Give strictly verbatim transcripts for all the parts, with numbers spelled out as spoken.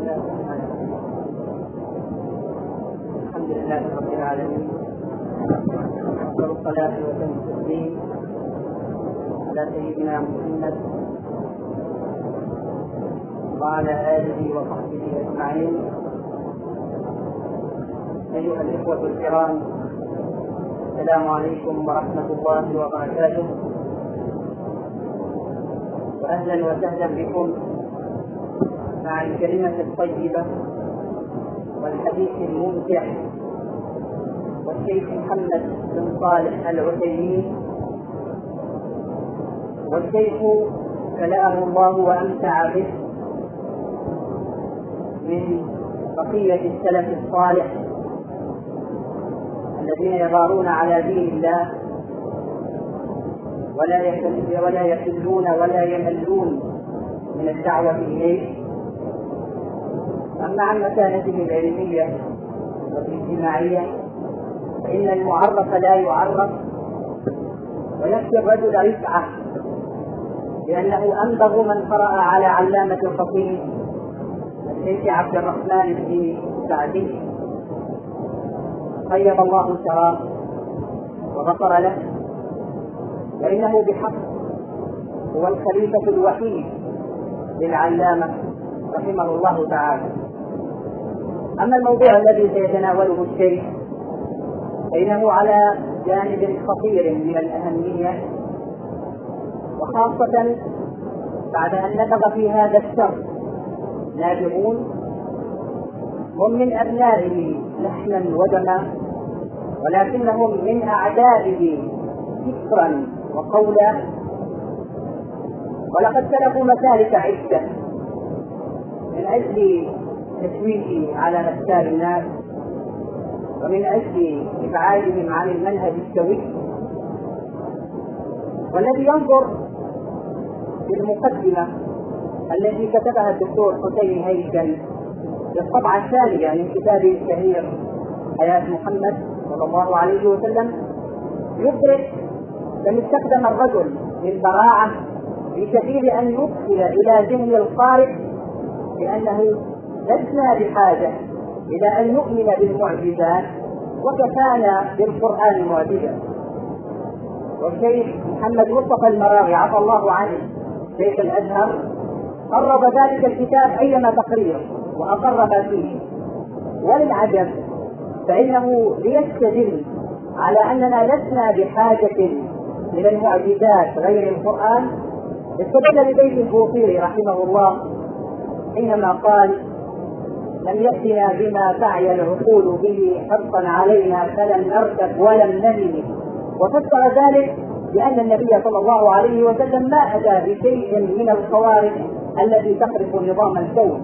الحمد لله رب العالمين، والصلاة والتسليم على سيدنا محمد وعلى آله وصحبه أجمعين. أيها الإخوة الكرام، السلام عليكم ورحمة الله وبركاته، وأهلا وسهلا بكم مع الكلمة الطيبة والحديث الممتع والشيخ محمد بن صالح العثيمين. والشيخ كلأه الله وأمتع به من بقية السلف الصالح الذين يغارون على دين الله ولا ولا يكلون ولا يملون من الدعوة إليه. أما عن مكانته العلمية والاجتماعية فإن المعرف لا يعرف، ويكفي الرجل رفعة لأنه أنبغ من قرأ على علامة الخطيب الشيخ عبد الرحمن بن سعدي طيب الله ثراه وغفر له، وإنه بحق هو الخليفة الوحيد للعلامة رحمه الله تعالى. أما الموضوع الذي سيتناوله الشيخ فإنه على جانب خطير من الأهمية، وخاصة بعد أن نبغ في هذا الشر نابغون هم من أبنائه لحما ودما، ولكنهم من أعدائه فكرا وقولا، ولقد سلكوا مسالك عدة من أجل تشويشه على أفكار الناس ومن أجل إبعادهم عن المنهج السوي. والذي ينظر في المقدمة التي كتبها الدكتور حسين هيكل في الطبعة الثانية من كتابه الشهير حياة محمد صلى الله عليه وسلم يدرك أن استخدم الرجل بالبراعة في سبيل أن يدخل إلى ذهن القارئ بأنه لسنا بحاجة إلى أن نؤمن بالمعجزات وكفانا بالقرآن معجزة. والشيخ محمد مصطفى المراغي عفى الله عنه شيخ الأزهر قرب ذلك الكتاب أيما تقرير وأقر ما فيه، وللعجب فإنه ليستدل على أننا لسنا بحاجة إلى المعجزات غير القرآن استدل ببيت البوصيري رحمه الله حينما قال: لم يأتنا بما تعي العقول به حرصا علينا فلم نرتب ولم نمل. وفسر ذلك بأن النبي صلى الله عليه وسلم ما أتى بشيء من الخوارق التي تخرق نظام الكون.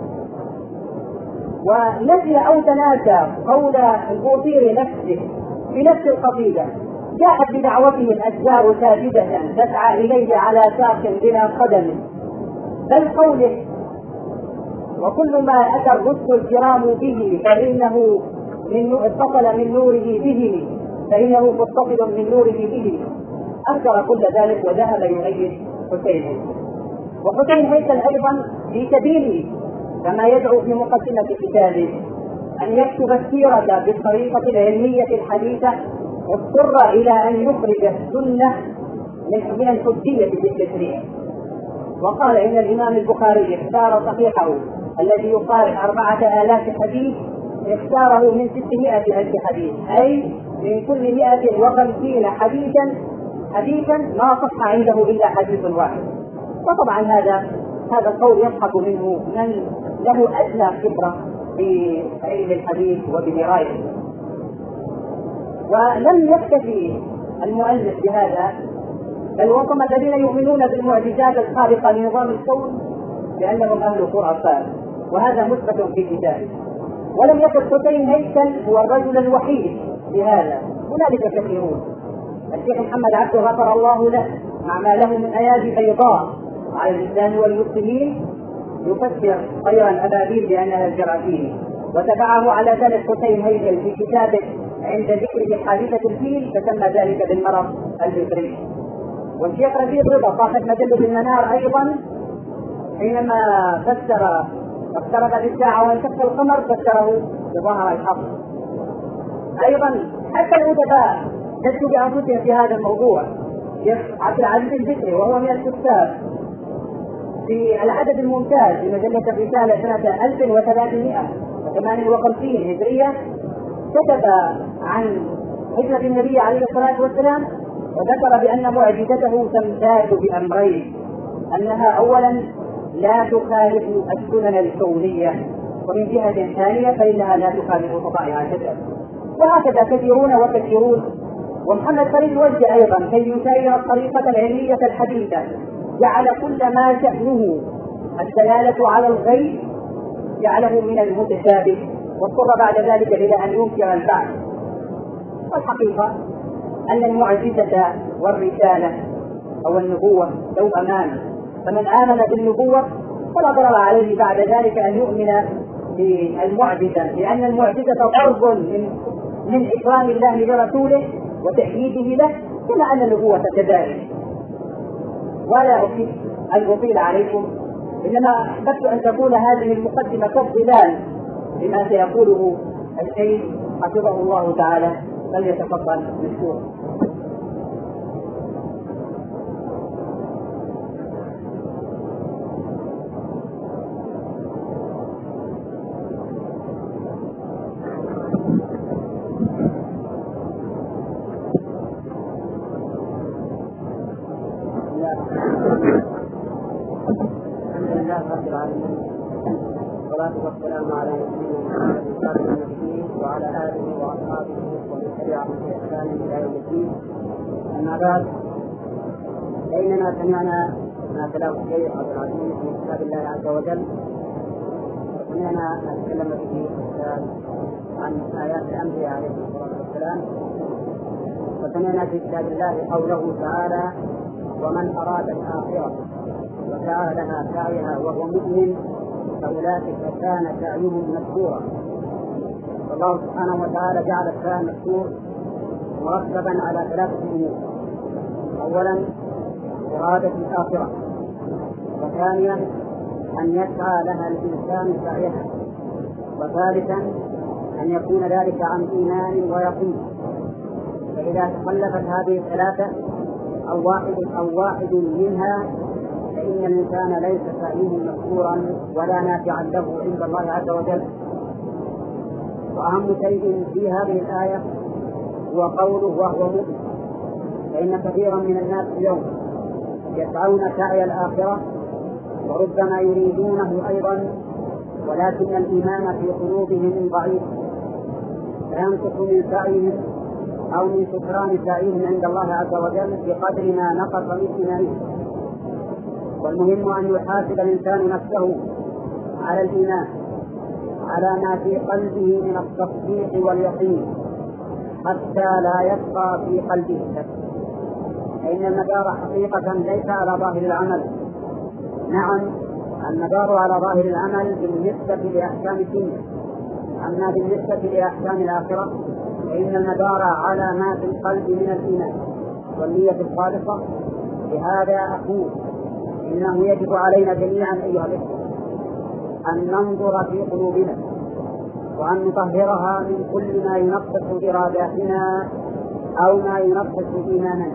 ونسي أو تناسى قول البوصيري نفسه في نفس القصيدة: جاءت بدعوته الأشجار ساجدة تسعى إليه على ساق بلا قدم. بل قوله: وكل ما أتى الرسل الكرام به فإنه من اتصل من نوره به فإنه متصل من نوره به. أنكر كل ذلك وذهب يؤيد حسين هيكل. وحسين هيكل أيضا في سبيله كما يدعو في مقدمة كتابه أن يكتب السيرة بالطريقة العلمية الحديثة، واضطر إلى أن يخرج السنة من الحجية بالتشريع. وقال إن الإمام البخاري اختار صحيحه الذي يقارب أربعة آلاف حديث اختاره من ستمائة ألف حديث، أي من كل مائة وخمسين حديثا حديثا ما صح عنده إلا حديث واحد. وطبعا هذا هذا القول يضحك منه من له أدنى خبرة في علم الحديث وبدرايته. ولم يكتفي المؤلف بهذا، بل وصم الذين يؤمنون بالمعجزات الخارقة لنظام الكون بأنهم أهل خرافات، وهذا مثبت في كتابه. ولم يكن حسين هيكل هو الرجل الوحيد بهذا، هنالك كثيرون. الشيخ محمد عبده غفر الله له مع ما له من أيادي بيضاء على الإسلام والمسلمين يفسر طير الأبابيل بأنها الجراثيم، وتبعه على ذلك حسين هيكل في كتابه عند ذكر حادثة الفيل فسمى ذلك بالمرض الفكري. والشيخ رشيد رضا صاحب مجلة المنار أيضا حينما فسر اقتربت الساعة وانشق القمر فسره بظهر الحق. أيضا حتى الأدباء جدوا بأنفسهم في هذا الموضوع. شيخ عبد العزيز البكري وهو من الكتاب في العدد الممتاز في مجلة الرسالة سنة ألف وثلاثمائة وثمانية وخمسين هجرية كتب عن هجرة النبي عليه الصلاة والسلام وذكر بأن معجزته تمتاز بأمرين: أنها أولا لا تخالف السنن الكونية، ومن جهة ثانية فإنها لا تخالف طبائع البشر. وهكذا كثيرون وكثيرون. ومحمد خليل وجه أيضا كي يسير الطريقة العلمية الحديثة جعل كل ما شأنه الدلالة على الغيب جعله من المتشابه، واضطر بعد ذلك إلى أن ينكر البعض. والحقيقة أن المعجزة والرسالة أو النبوة توأمان، فمن آمن بالنبوة فلا ضرر عليه بعد ذلك أن يؤمن بالمعجزة، لأن المعجزة ضرب من من إكرام الله لرسوله وتأييده له، كما أن النبوة كذلك. ولا أحب أن أطيل عليكم، إنما أحببت أن تكون هذه المقدمة كالظلال لما سيقوله الشيخ حفظه الله تعالى، فليتفضل مشكورا. والصلاة والسلام على نبينا محمد وعلى آله وأصحابه ومن تبعهم بإحسان إلى يوم الدين. أما بعد، فإننا سمعنا ما تلاه الشيخ عبد العزيز من كتاب الله عز وجل، وسمعنا ما تكلم به عن آيات الأنبياء عليه الصلاة والسلام، وسمعنا في كتاب الله قوله تعالى: ومن أراد الآخرة وسعى لها سعيها وهو مؤمن فأولئك كان سعيهم مشكورا. والله سبحانه وتعالى جعل السعي مشكور مرتبا على ثلاثة أمور: أولا إرادة الآخرة، وثانيا أن يسعى لها الإنسان سعيها، وثالثا أن يكون ذلك عن إيمان ويقين. فإذا تخلفت هذه الثلاثة أو واحد أو واحد منها فإن الإنسان ليس سعيه مشكورا ولا نافعا له عند الله عز وجل. وأهم شيء في هذه الآية هو قوله وهو مؤمن، فإن كثيرا من الناس اليوم يسعون سعي الآخرة وربما يريدونه أيضا، ولكن الإيمان في قلوبهم ضعيف، فينقص من سعيهم أو من سكران سعيهم عند الله عز وجل بقدر ما نقص من إيمانهم. والمهم أن يحاسب الإنسان نفسه على الإيمان، على ما في قلبه من التصديق واليقين، حتى لا يبقى في قلبه شك. فإن المدار حقيقة ليس على ظاهر العمل. نعم، المدار على ظاهر العمل بالنسبة لأحكام الدنيا، أما بالنسبة لأحكام الآخرة فإن المدار على ما في القلب من الإيمان والنية الخالصة. لهذا أقول إنه يجب علينا جميعا أيها الإخوة أن ننظر في قلوبنا وأن نطهرها من كل ما ينقص إراداتنا أو ما ينقص إيماننا.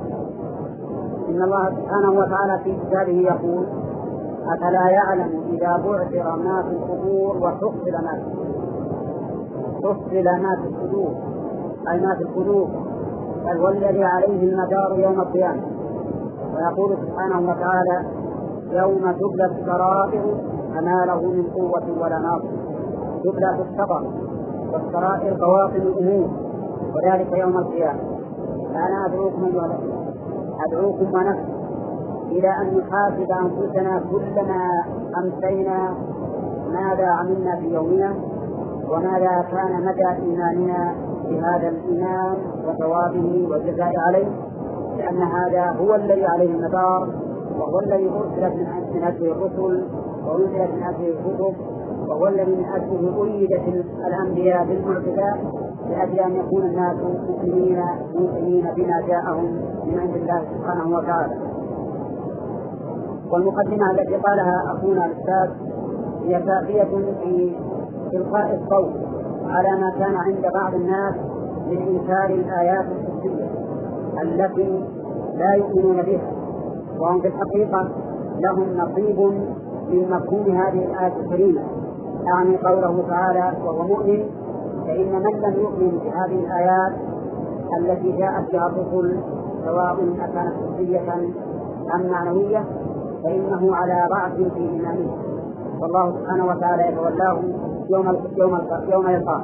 إن الله سبحانه وتعالى في كتابه يقول: أفلا يعلم إذا بعثر ما في القبور وحصل ما في الصدور. حصل ما في الصدور أي ما في القلوب، بل هو الذي عليه المدار يوم القيامة. ويقول سبحانه وتعالى: يوم تبلى السرائر فما له من قوة ولا ناصر. تبلى في السطر، والسرائر بواطن الأمور، وذلك يوم القيامة. فأنا أدعوكم أيها الأخوة، أدعوكم ونفسي إلى أن نحاسب أنفسنا كلما أمسينا ماذا عملنا في يومنا، وماذا كان مدى إيماننا بهذا الإيمان وثوابه والجزاء عليه، لأن هذا هو الذي عليه المدار، وهو الذي أرسلت من أجله الرسل وأنزلت من أجله الكتب، وهو الذي من أجله أيدت الأنبياء بالمعجزات لأجل أن يكون الناس مؤمنين موقنين بما جاءهم من عند الله سبحانه وتعالى. والمقدمة التي قالها أخونا الأستاذ هي كافية في إلقاء الصوت على ما كان عند بعض الناس من إنكار الآيات الحسية التي لا يؤمنون بها، وهم في الحقيقة لهم نصيب من مفهوم هذه الآية الكريمة، أعني قوله تعالى وهو مؤمن، فإن من لم يؤمن بهذه الآيات التي جاءت بها الرسل سواء أكانت حسية أم معنوية فإنه على ضعف في إيمانه، والله سبحانه وتعالى يتولاه يوم يوم يوم يلقاه.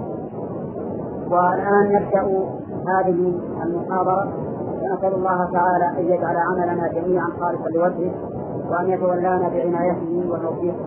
والآن نبدأ هذه المحاضرة، ونسأل الله تعالى أن يجعل عملنا جميعا خالصا لوجهه، وأن يتولانا بعنايته وتوفيقه.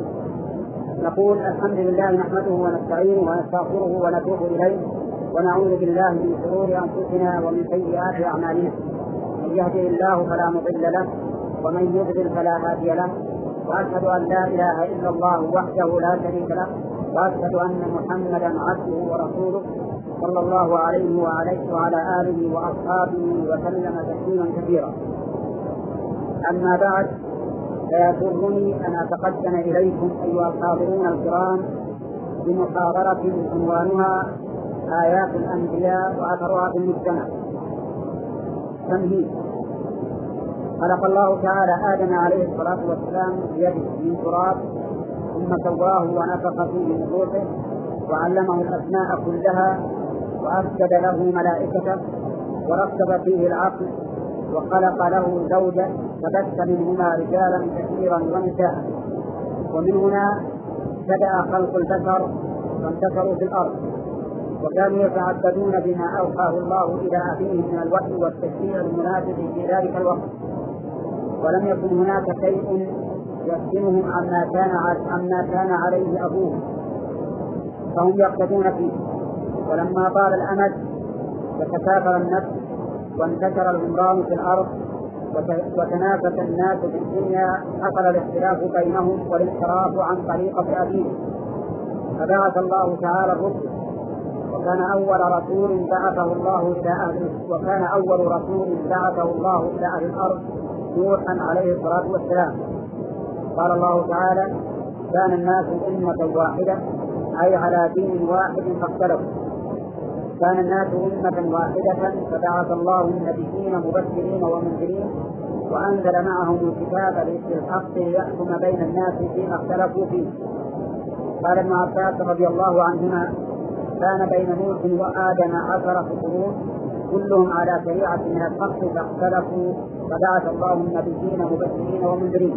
نقول الحمد لله نحمده ونستعينه ونستغفره ونتوب إليه، ونعوذ بالله من شرور أنفسنا ومن سيئات أعمالنا، من يهده الله فلا مضل له ومن يضلل فلا هادي له، وأشهد أن لا إله إلا الله وحده لا شريك له، وأشهد أن محمدا عبده ورسوله صلى الله عليه وعليه وعلى آله وأصحابه وسلم تسليما كثيرا. أما بعد، فيسرني أن أتقدم إليكم أيها الحاضرون الكرام بمحاضرة عنوانها آيات الأنبياء وأثرها في المجتمع. تمهيد: خلق الله تعالى آدم عليه الصلاة والسلام بيده من تراب، ثم سواه ونفخ فيه من روحه، وعلمه الأسماء كلها، وأسجد له ملائكته، وركب فيه العقل، وخلق له زوجة، فبث منهما رجالا كثيرا ونساء. ومن هنا بدأ خلق البشر وانتشروا في الأرض، وكانوا يتعبدون بما أوحاه الله إلى أبيهم من الوحي والتشريع المناسب في ذلك الوقت، ولم يكن هناك شيء يفتنهم عما كان عما كان عليه أبوهم، فهم يقتدون فيه. ولما طال الأمد وتكاثر النفس وانتشر العمران في الأرض وتنافس الناس في الدنيا، حصل الاختلاف بينهم والانحراف عن طريقة أبيهم، فبعث الله تعالى الرسل، وكان أول رسول بعثه الله إلى أهل وكان أول رسول بعثه الله إلى أهل الأرض نوحا عليه الصلاة والسلام. قال الله تعالى: كان الناس أمة واحدة، أي على دين واحد فاختلفوا. كان الناس أمة واحدة فبعث الله النبيين مبشرين ومنذرين، وأنزل معهم الكتاب بالحق ليحكم بين الناس فيما اختلفوا فيه. قال ابن عباس رضي الله عنهما: كان بين نوح وآدم عشرة قرون كلهم على شريعة من الحق فاختلفوا، فبعث الله النبيين مبشرين ومنذرين.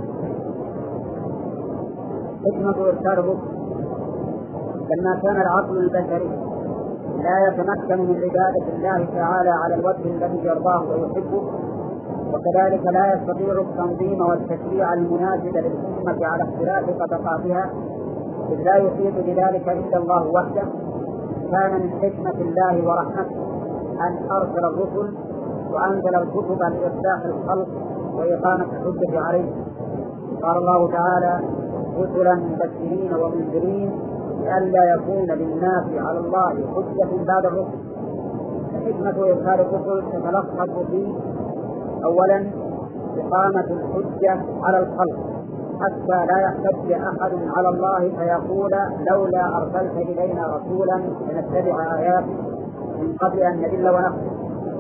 حكمة إرسال الرسل: لما كان العقل البشري لا يتمكن من عبادة الله تعالى على الوجه الذي يرضاه ويحبه، وكذلك لا يستطيع التنظيم والتشريع المناسب للأمة على اختلاف طبقاتها، إذ لا يحيط بذلك إلا الله وحده، كان من حكمة الله ورحمته أن أرسل الرسل وأنزل الكتب لإصلاح الخلق وإقامة الحجة عليه. قال الله تعالى: رسلا مبشرين ومنذرين لئلا يكون للناس على الله حجة بعد الرسل. حكمة إرسال الرسل تتلخص في: أولا، إقامة الحجة على الخلق حتى لا يحتج أحد على الله فيقول لولا أرسلت إلينا رسولا لنتبع آياتك من قبل أن ندل ونخزي.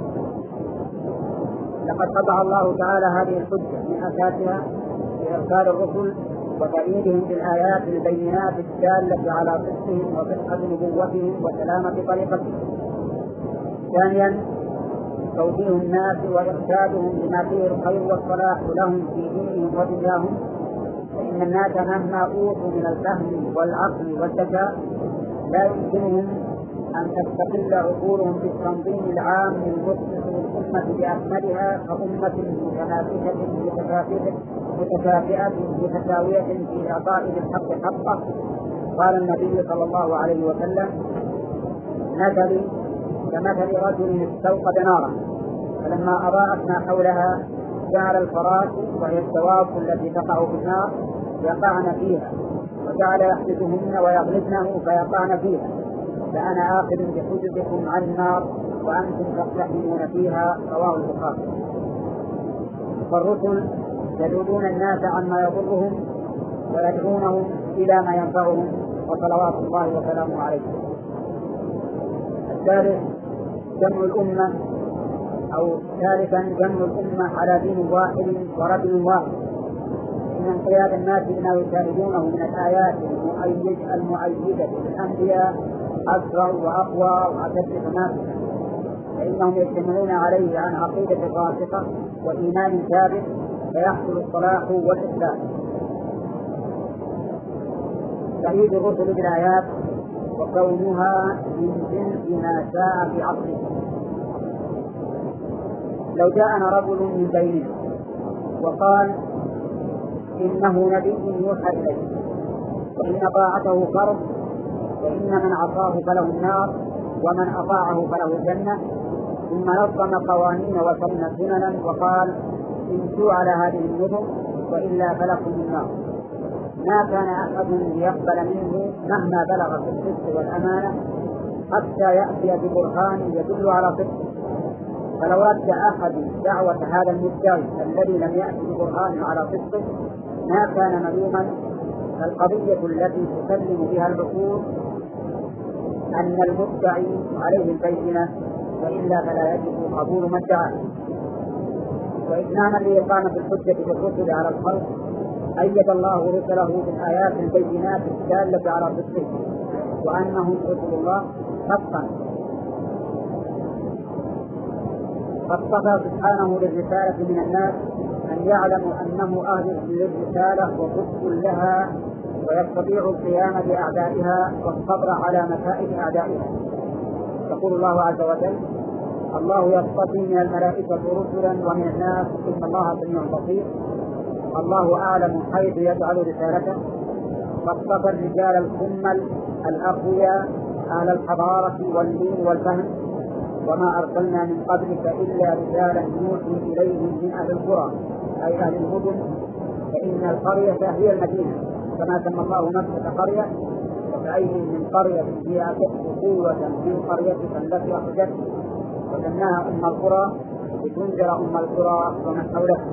لقد قطع الله تعالى هذه الحجة من أساسها بإرسال الرسل وتأييدهم بالآيات البينات الدالة على صدقهم وصحة نبوتهم وسلامة طريقتهم. ثانيا، توجيه الناس وإرشادهم بما فيه الخير والصلاح لهم في دينهم ودنياهم، فإن الناس مهما أوتوا من الفهم والعقل والذكاء لا يمكنهم أن تستقل عقولهم بالتنظيم العام المصلح للأمة بأكملها كأمة متنافسة متكافئة متكافئة متساوية في إعطاء الحق حقه. قال النبي صلى الله عليه وسلم: مثلي كمثل رجل استوقد نارا، فلما أضاءت ما حولها جعل الفراش وهي الدواب التي تقع في النار يقعن فيها، وجعل يحبسهن ويغلبنه فيقعن فيها، فأنا آخذ بحجزكم عن النار وأنتم تقتحمون فيها. رواه البخاري. فالرسل يدعون الناس عما يضرهم ويدعونهم إلى ما ينفعهم، وصلوات الله وسلامه عليه. الثالث جمع الأمة، أو ثالثا جمع الأمة على دين واحد ورجل واحد. إن انقياد الناس بما يشاهدونه من الآيات المؤيدة للأنبياء أسرع وأقوى وأشد تماسكا، فإنهم يجتمعون عليه عن عقيدة راسخة وإيمان ثابت، فيحصل الصلاح والإسلام. تأييد الرسل بالآيات وكونها من جنس ما شاء في عصره. لو جاءنا رجل من بيننا وقال إنه نبي يوحى إليه، وإن طاعته فرض، وإن من عصاه فله النار، ومن أطاعه فله الجنة، ثم نظم قوانين وسن سننا وقال امشوا على هذه النظم وإلا فلكم النار، ما كان أحد ليقبل منه مهما بلغ في الصدق والأمانة حتى يأتي ببرهان يدل على صدقه. فلو رد أحد دعوة هذا المدعي الذي لم يأتي ببرهان على صدقه ما كان ملوما. القضية التي تسلم بها العقول أن المدعي عليه البينة، وإلا فلا يجب قبول ما ادعاه. وإتماما لإقامة الحجة بالرسل على الخلق أيد الله رسله بالآيات البينات الدالة على صدقه وأنهم رسل الله حقا. فاصطفى سبحانه للرسالة من الناس أن يعلموا أنه أهل للرسالة وصدق لها، ويستطيع القيام بأعدائها والصبر على مكائد أعدائها. يقول الله عز وجل: الله يصطفي من الملائكة رسلا ومن الناس إن الله سميع بصير. الله أعلم حيث يجعل رسالته. فاصطفى الرجال الكمل الأقوياء أهل الحضارة والدين والفهم، وما أرسلنا من قبلك إلا رجالا نوحي إليهم من أهل القرى أي أهل المدن، فإن القرية هي المدينة كما سمى الله نفسه قرية. وكأي من قرية هي أشد قوة من قريتك التي أخرجتك، وسماها أم القرى لتنذر أم القرى ومن حولها.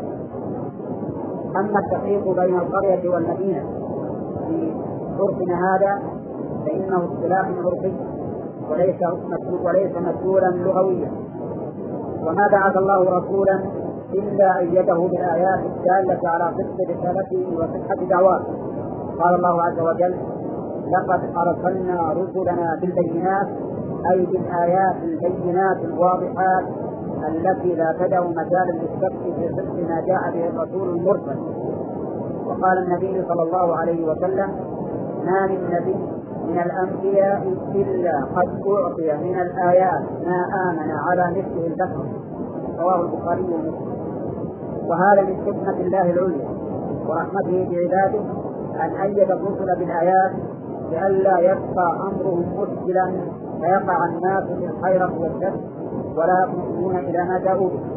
أما التفريق بين القرية والمدينة في عرفنا هذا فإنه اصطلاح عرفي وليس وليس مسؤولا لغويا. وما بعث الله رسولا إلا أيده بالآيات الدالة على صدق رسالته وصحة دعواته. قال الله عز وجل: لقد أرسلنا رسلنا بالبينات أي بالآيات البينات الواضحات التي لا تدع مجالا للشك في صدق ما جاء به الرسول المرسل. وقال النبي صلى الله عليه وسلم: ما من نبي من الأنبياء إلا قد أعطي من الآيات ما آمن على مثله البشر. رواه البخاري ومسلم. وهذا من حكمة الله العليا ورحمته بعباده أن أيد الرسل بالآيات لئلا يبقى أمرهم مشكلا فيقع الناس في الحيرة والشك ولا يطمئنون إلى ما جاءوا به.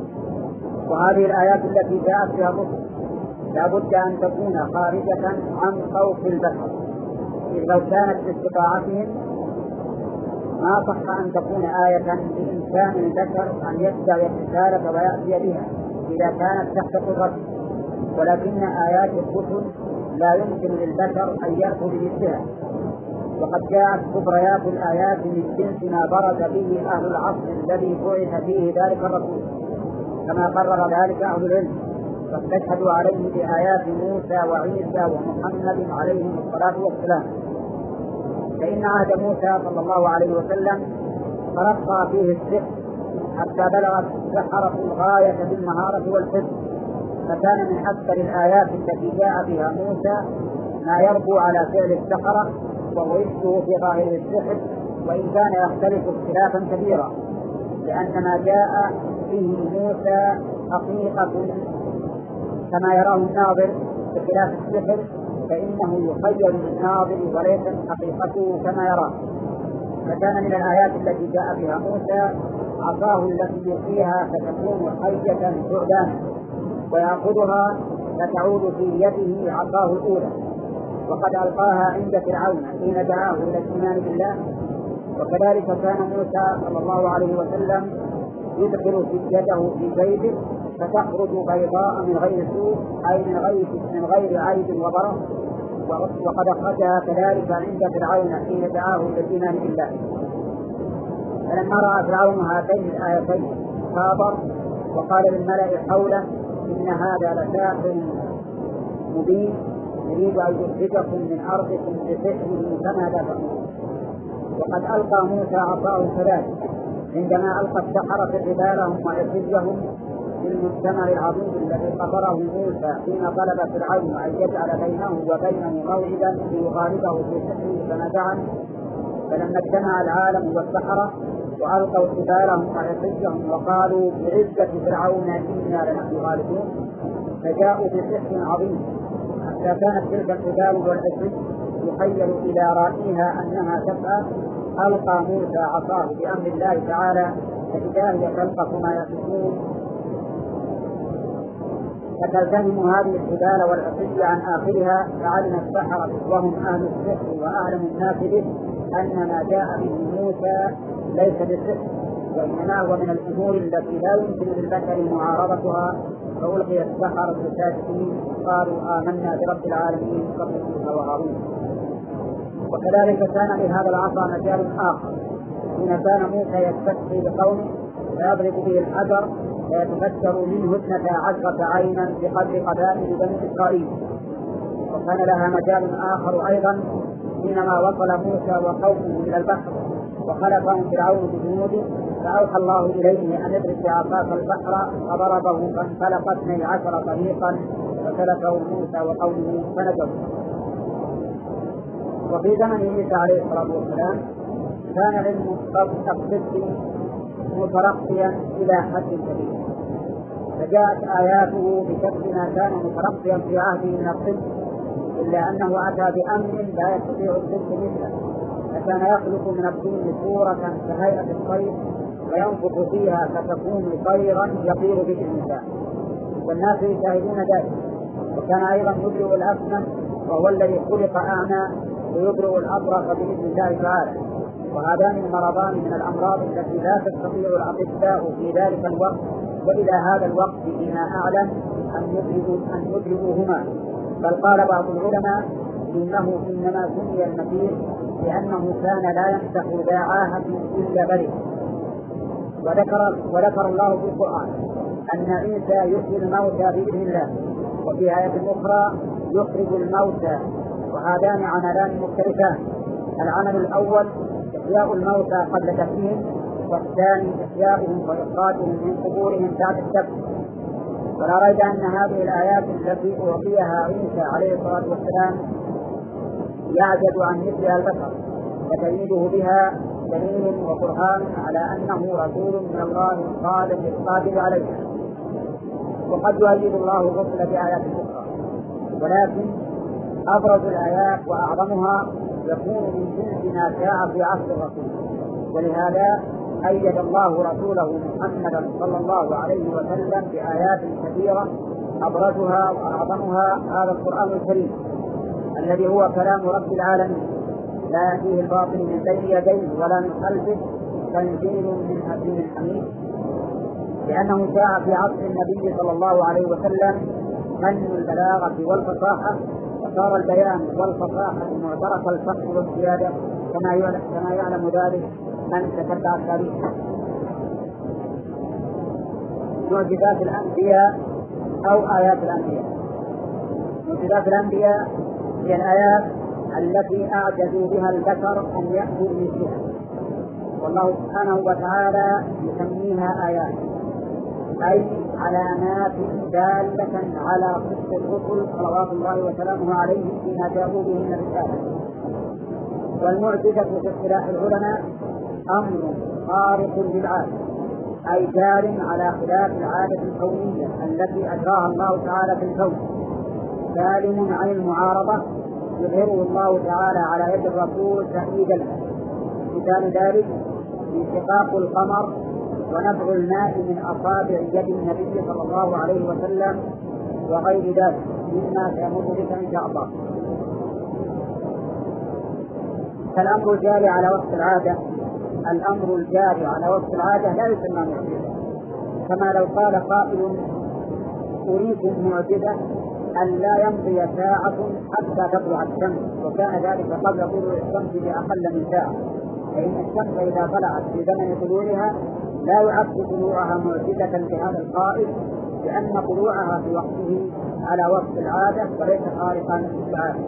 وهذه الآيات التي جاءت بها الرسل لا بد أن تكون خارجة عن خوف البشر، إذ لو كانت باستطاعتهم ما صح أن تكون آية بإمكان البشر أن يدعي الرسالة ويأتي بها إذا كانت تحت قدرته، ولكن آيات الرسل لا يمكن للبشر أن يأتوا بمثلها. وقد جاءت كبريات الآيات من جنس ما برز به أهل العصر الذي بعث فيه ذلك الرسول، كما قرر ذلك أهل العلم فاستشهدوا عليه بآيات موسى وعيسى ومحمد عليهم الصلاة والسلام. فإن عهد موسى صلى الله عليه وسلم ترقى فيه السحر حتى بلغت السحرة الغاية بالمهارة والحفظ، فكان من أكثر الآيات التي جاء بها موسى ما يربو على فعل السحرة وهو يشبه في ظاهر السحر، وإن كان يختلف اختلافا كبيرا، لأن ما جاء به موسى حقيقة كما يراه الناظر، بخلاف السحر فإنه يخيل للناظر وليس حقيقته كما يراه. فكان من الآيات التي جاء بها موسى عصاه التي يلقيها فتكون حية ثعبانا ويأخذها فتعود في يده عصاه الأولى، وقد ألقاها عند فرعون حين دعاه إلى الإيمان بالله. وكذلك كان موسى صلى الله عليه وسلم يدخل يده في جيبه فتخرج بيضاء من غير سوء، أي من غير من غير عيب وضرر. وقد أخرجها كذلك عند فرعون حين دعاه إلى الإيمان بالله. فلما رأى فرعون هاتين الآيتين صابر وقال للملأ حوله إن هذا لساحر مبين يريد أن يخرجكم من أرضكم بسحره فما تفعلون. وقد ألقى موسى عصاه كذلك عندما ألقى السحرة حبالهم وعصيهم في المجتمع العظيم الذي قدره موسى حين طلب فرعون أن يجعل بينه وبينه موعدا ليغالبه في سحره فما فعل. فلما اجتمع العالم والسحرة وألقوا حبالهم وعصيهم وقالوا بعزة فرعون إنا لنحن غالبون، فجاءوا بسحر عظيم حتى كانت تلك الحبال والعصي يخيل إلى رائها أنها تسعى. ألقى موسى عصاه بأمر الله تعالى فإذا هي تلقف ما يصفون، فتلتهم هذه الحبال والعصي عن آخرها. فعلم السحرة وهم أهل السحر وأعلم الناس به أن ما جاء به موسى ليس بسحر وإنما هو من الأمور التي لا يمكن للبشر معارضتها. فألقي السحرة ساجدين قالوا آمنا برب العالمين رب موسى وهارون. وكذلك كان لهذا العصا مجال آخر حين كان موسى يستسقي بقومه فيضرب به الحجر فيتفجر منه اثنتا عشرة عينا بقدر قبائل بني إسرائيل. وكان لها مجال آخر أيضا حينما وصل موسى وقومه إلى البحر وخلفهم فرعون بجنوده فأوحى الله إليه أن يضرب بعصاك البحر فضربه فانفلق اثني عشر طريقا فسلكه موسى وقومه فنجوا. وفي زمن عيسى عليه الصلاة والسلام كان علم الطب مترقيا إلى حد كبير، فجاءت آياته بشكل ما كان مترقيا في عهده من الطب، إلا أنه أتى بأمر لا يستطيع الطب مثله. فكان يخلق من الطين صورة كهيئة الطير وينفخ فيها فتكون طيرا يطير به الإنسان والناس يشاهدون ذلك. وكان أيضا يبرئ الأسمى وهو الذي خلق أعمى ويبرئ الأبرص بإذن الله تعالى. وهذان المرضان من الأمراض التي لا تستطيع الأطباء في ذلك الوقت وإلى هذا الوقت فيما أعلم أن يبرئوهما. بل قال بعض العلماء إنه إنما سمي المسيح لأنه كان لا يمسح ذا عاهة إلا برئ. وذكر, وذكر الله في القرآن أن عيسى يحيي الموتى بإذن الله، وفي آية أخرى يخرج الموتى. وهذان عملان مختلفان، العمل الأول إحياء الموتى قبل دفنهم، والثاني إحياؤهم وإخراجهم من قبورهم بعد الدفن. ولا ريب أن هذه الآيات التي أعطيها عيسى عليه الصلاة والسلام يعجز عن مثلها البشر، فتأييده بها دليل وبرهان على أنه رسول من الله قادر القادر عليها. وقد يؤيد الله الرسل بآيات أخرى، ولكن أبرز الآيات وأعظمها يكون من جنس ما جاء في عصر الرسول. ولهذا أيد الله رسوله محمدا صلى الله عليه وسلم بآيات كثيرة، أبرزها وأعظمها هذا القرآن الكريم الذي هو كلام رب العالمين لا يأتيه الباطل من بين يديه ولا من خلفه تنزيل من حكيم حميد. لأنه جاء في عصر النبي صلى الله عليه وسلم فن البلاغة والفصاحة، وصار البيان والفصاحة معترف الفصل والزيادة كما يعلم ذلك من تتبع التاريخ. معجزات الأنبياء أو آيات الأنبياء. معجزات الأنبياء هي الآيات التي أعجزوا بها البشر أن يأتوا بمثلها، والله سبحانه وتعالى يسميها آيات، أي علامات دالة على صدق الرسل صلوات الله وسلامه عليهم فيما جاءوا به من الرسالة. والمعجزة في اصطلاح العلماء أمر خارق للعادة، أي جار على خلاف العادة الكونية التي أجراها الله تعالى في الكون، سالم عن المعارضة يظهره الله تعالى على يد الرسول تأييدا له. مثال ذلك انشقاق القمر ونبع الماء من أصابع يد النبي صلى الله عليه وسلم وغير ذلك مما سيمر بك إن شاء الله. فالأمر الجاري على وقت العادة الأمر الجاري على وقت العادة لا يسمى معجزة. كما لو قال قائل أريكم معجزة أن لا يمضي ساعة حتى تطلع الشمس، وكان ذلك قبل طلوع الشمس بأقل من ساعة، فإن الشمس إذا طلعت في زمن طلوعها لا يعد طلوعها معجزة لهذا القائل، لأن طلوعها في وقته على وقت العادة وليس خارقا للعادة.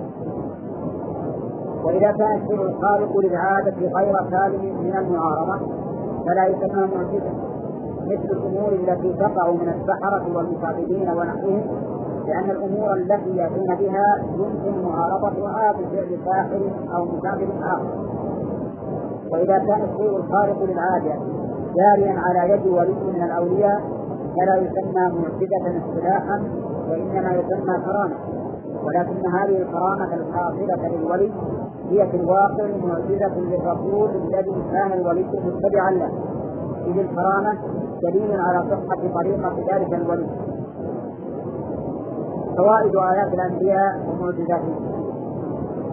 وإذا كان الشيء الخارق للعادة غير سالم من المعارضة فلا يسمى معجزة، مثل الأمور التي تقع من السحرة والمشعوذين ونحوهم، لأن الأمور التي يأتون بها يمكن معارضتها بفعل ساحر أو مشعوذ آخر. وإذا كان الشيء الخارق للعادة جاريا على يد ولي من الأولياء فلا يسمى معجزة اصطلاحا، وإنما يسمى كرامة، ولكن هذه الكرامة الحاصلة للولي هي في الواقع معجزة للرسول الذي كان الولي متبعا له، إذ الكرامة دليل على صحة طريقة ذلك الولي. فوائد آيات الأنبياء ومعجزاتهم: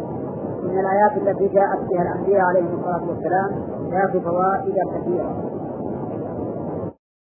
من الآيات التي جاءت بها الأنبياء عليهم الصلاة والسلام جاءت فوائد كثيرة،